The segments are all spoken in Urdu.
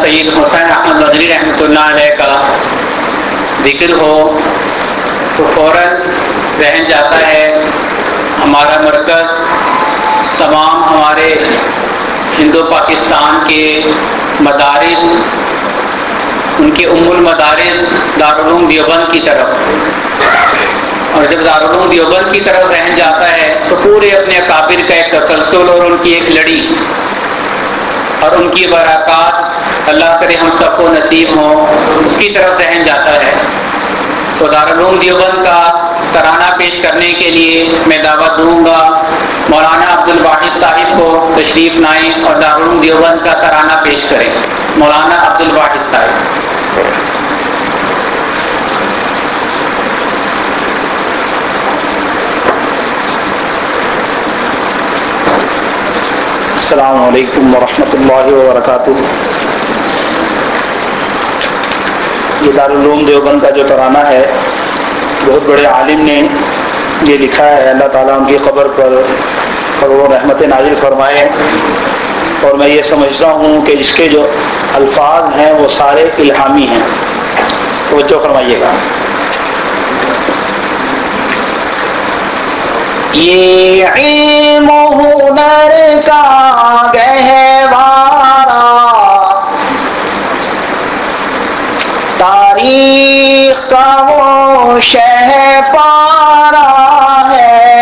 سید حسین احمد مدنی رحمۃ اللہ علیہ کا ذکر ہو تو فوراً ذہن جاتا ہے ہمارا مرکز تمام ہمارے ہندو پاکستان کے مدارس، ان کے ام المدارس دارالعلوم دیوبند کی طرف، اور جب دارالعلوم دیوبند کی طرف ذہن جاتا ہے تو پورے اپنے اکابر کا ایک تسلسل اور ان کی ایک لڑی اور ان کی برکات اللہ کرے ہم سب کو نصیب ہوں، اس کی طرف ذہن جاتا ہے۔ تو دارالعلوم دیوبند کا ترانہ پیش کرنے کے لیے میں دعوت دوں گا مولانا عبد الواحد صاحب کو تشریف لائیں اور دارالعلوم دیوبند کا ترانہ پیش کریں۔ مولانا عبد الواحد صاحب۔ السلام علیکم ورحمۃ اللہ وبرکاتہ۔ یہ دارالعلوم دیوبند کا جو ترانہ ہے بہت بڑے عالم نے یہ لکھا ہے، اللہ تعالیٰ ان کی قبر پر وہ رحمت نازل فرمائے، اور میں یہ سمجھتا ہوں کہ اس کے جو الفاظ ہیں وہ سارے الہامی ہیں، توجہ فرمائیے گا۔ یہ علم ہنر کا گہوارہ تاریخ کا وہ شہ پارا ہے،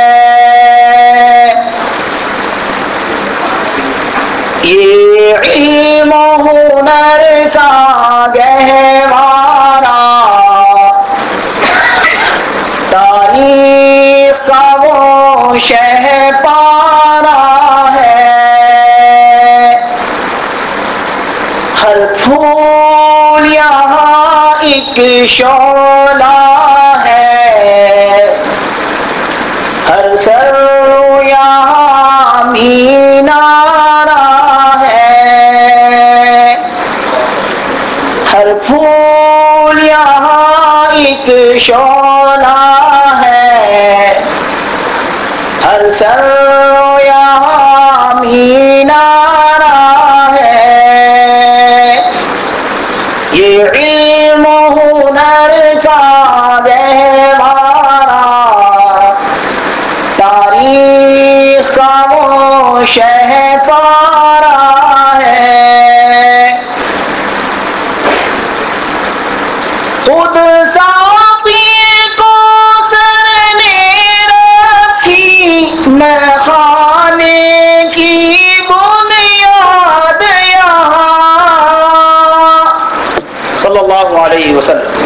یہ علم ہنر کا گہوارہ تاریخ کا وہ شہ پارا ہے، ہر پھول یہاں ایک شعلہ ہے، ہر سر یہاں مینارہ ہے، ہر پھول یہاں ایک شعلہ ہے، ہر سر یہاں مینارہ ہے، یہ علم ہنر کا گہوارہ تاریخ کا وہ شہ پارا ہے، خود ساقی کو سر نے رکھی میں خانے کی بنیاد یہاں صلی اللہ علیہ وسلم،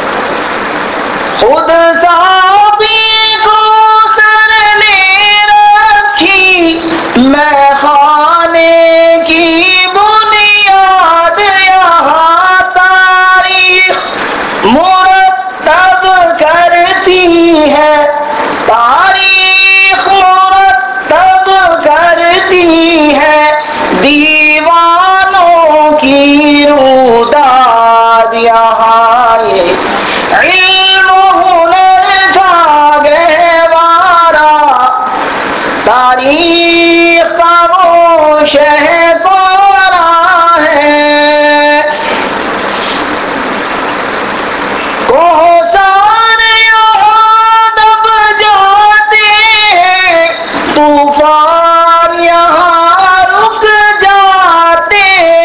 خود ساقی کو سر نے رکھی میں خانے کی بنیاد یہاں، تاریخ مرتب کرتی ہے، تاریخ مرتب کرتی ہے دیوانوں کی روداد یہاں، یہ علم ہنر کا گہوارہ تاریخ کا وہ شہ پارا ہے، کوہسار یہاں دب جاتے ہیں، طوفان یہاں رک جاتے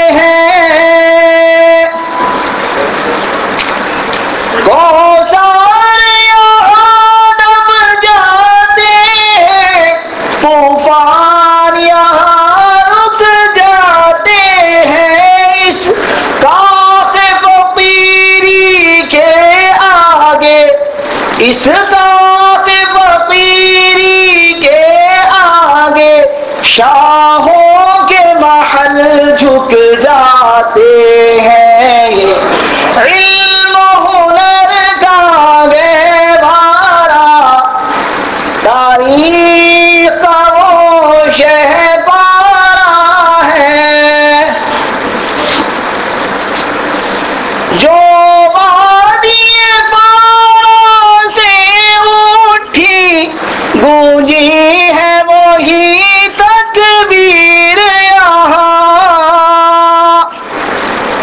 ہیں، کوہسار یہاں دب جاتے ہیں، طوفان یہاں رک جاتے ہیں، اس کاخ فقیری کے آگے، اس کاخ فقیری کے آگے شاہوں کے محل جھک جاتے ہیں، یہ علم ہنر کا گہوارہ تاریخ کا وہ شہ پارا ہے، جو وادی پارا سے اٹھی گونجی ہے وہی تکبیر یہاں،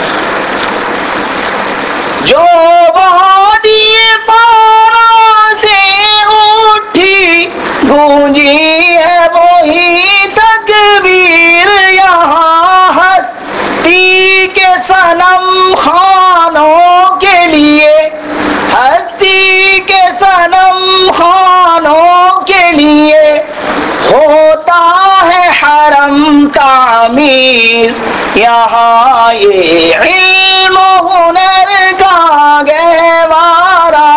صنم خانوں کے لیے، ہستی کے صنم خانوں کے لیے ہوتا ہے حرم تعمیر، یہاں یہ علم و ہنر کا گہوارہ،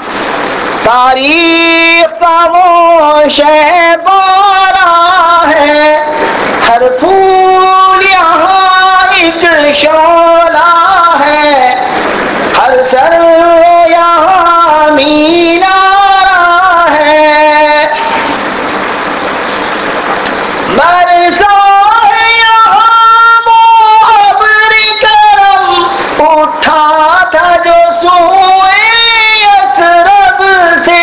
تاریخ کا وہ شہبارہ ہے، ہر پھول یہاں ایک شعلہ ہے، ہر سر یہاں مینارہ ہے، برسا ہے یہاں وہ ابر کرم، اٹھا تھا جو سوئے یثرب سے،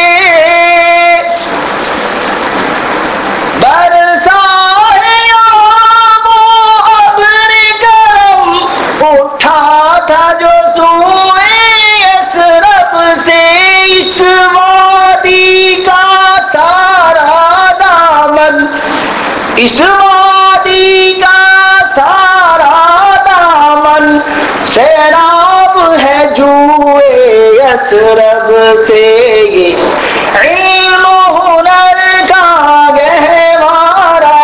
برسا ہے یہاں وہ ابر کرم، اٹھا تھا جو سوئے یثرب سے، اس وادی کا سارا دامن، اس وادی کا سارا دامن سیراب ہے جوئے یثرب سے، یہ علم و ہنر کا گہوارہ،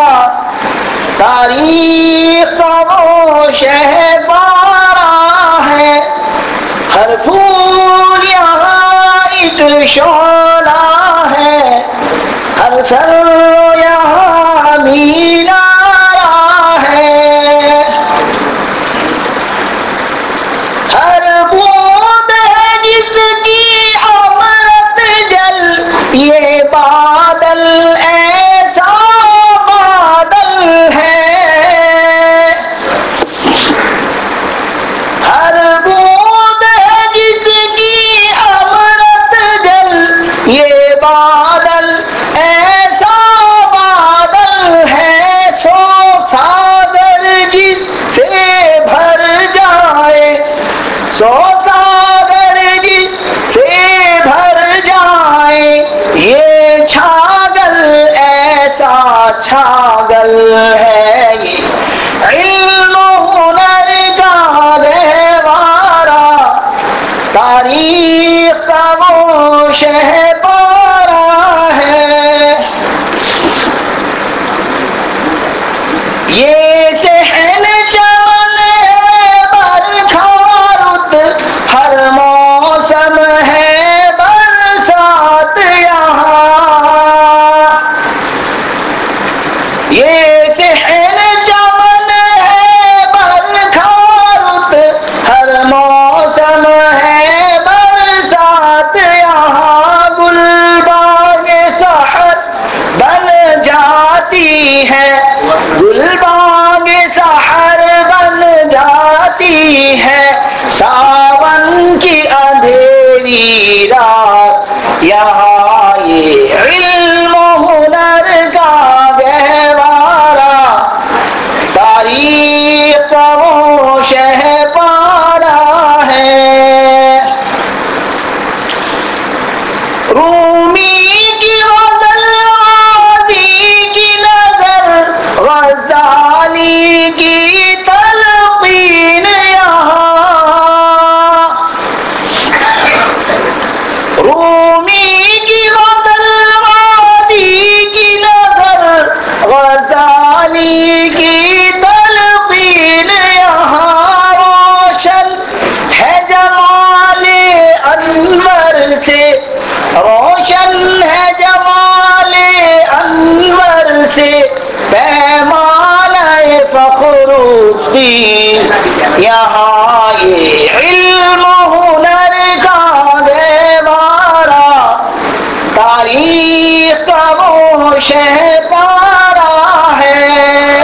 تاریخ کا وہ شہبارہ ہے، ہر پھول یہاں ایک شعلہ ہے، ہر سر یہاں مینارہ ہے، ہر بوند ہے جس کی امرت جل، یہ بادل ایسا بادل ہے، ہر بوند ہے جس کی امرت جل، یہ بادل ایسا بادل ہے، سو ساگر جس سے بھر جائے، سو ساگر جس سے بھر جائے، یہ چھاگل ایسا چھاگل ہے، یہ علم و ہنر کا گہوارہ، تاریخ کا وہ شہبارہ ہے، یہ صحن چمن ہے برکھا رت، ہر موسم ہے برسات یہاں، یہ صحن چمن ہے برکھا رت، ہر موسم ہے برسات یہاں، گل باغ سحر بن جاتی ہے، گل باغ سحر بن جاتی ہے، ساون کی اندھیری رات، یہاں یہ علم و ہنر کا گہوارہ، تاریخ کا وہ شہبارہ ہے، رومی کی غزل وادی کی نظر، غزالی کی تلقین یہاں، رومی کی غزل وادی کی نظر، غزالی کی تلقین یہاں، روشن ہے جمال انور سے، روشن ہے جمال انور سے، پیمانہ فخر الدین، یہاں یہ علم و ہنر کا گہوارہ، تاریخ کا وہ شہبارہ ہے،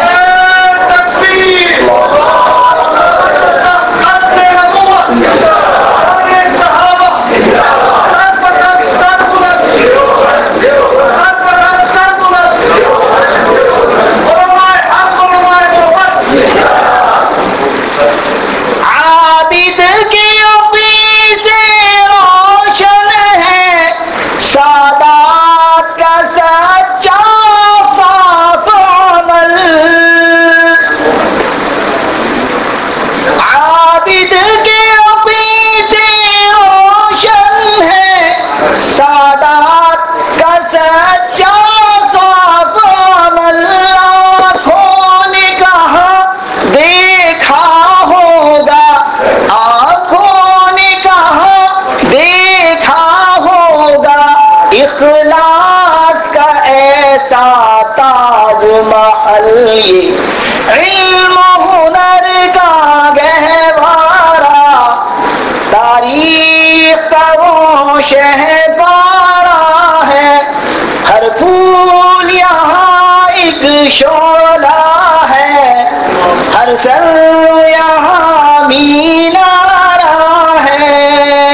عابد کے اخلاص کا ایسا تاج محل، یہ علم و ہنر کا گہوارہ، تاریخ کا وہ شہکارہ ہے، ہر پھول یہاں ایک شعلہ ہے، ہر سر یہاں مینارہ ہے۔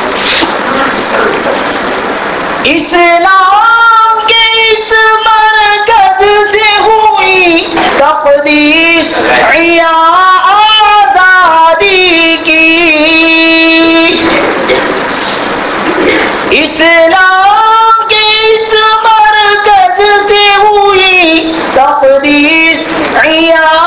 اسلام کے اس مرکز سے ہوئی تقدیس عیاں آزادی کی، اسلام کے اس مرکز سے ہوئی تقدیس عیاں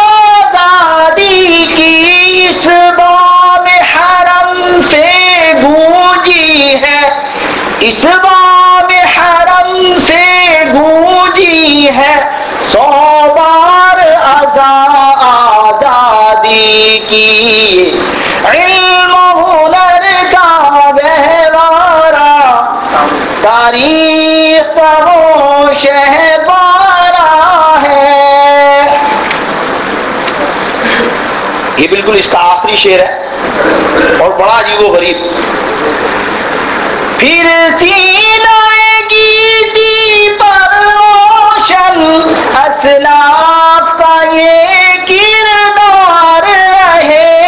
آزادی کی، اس بام حرم سے گونجی ہے، اس بام حرم سے گونجی ہے 100 بار اذان آزادی کی، علم و ہنر کا گہوارہ، تاریخ کا وہ شہکارہ ہے۔ یہ بالکل اس کا آخری شعر ہے اور بڑا عجیب و غریب۔ پھر سینہ گیتی پر روشن اسلاف کا یہ کردار رہے،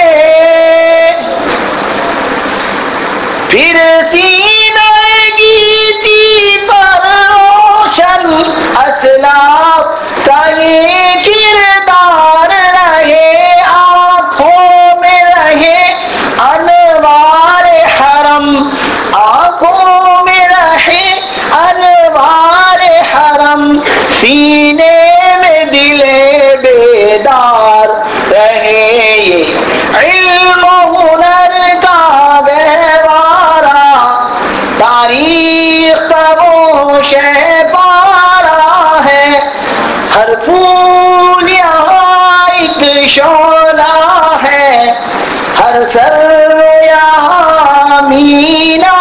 پھر سینہ گیتی پر روشن اسلاف کا یہ کردار رہے، آنکھوں میں رہے انوار حرم، آنکھوں میں رہے انوار حرم، سینے میں دل بیدار رہے، یہ علم و ہنر کا گہوارہ، تاریخ کا وہ شہکارہ ہے، ہر پھول یہاں ایک شعلہ ہے، ہر سر یہاں مینارہ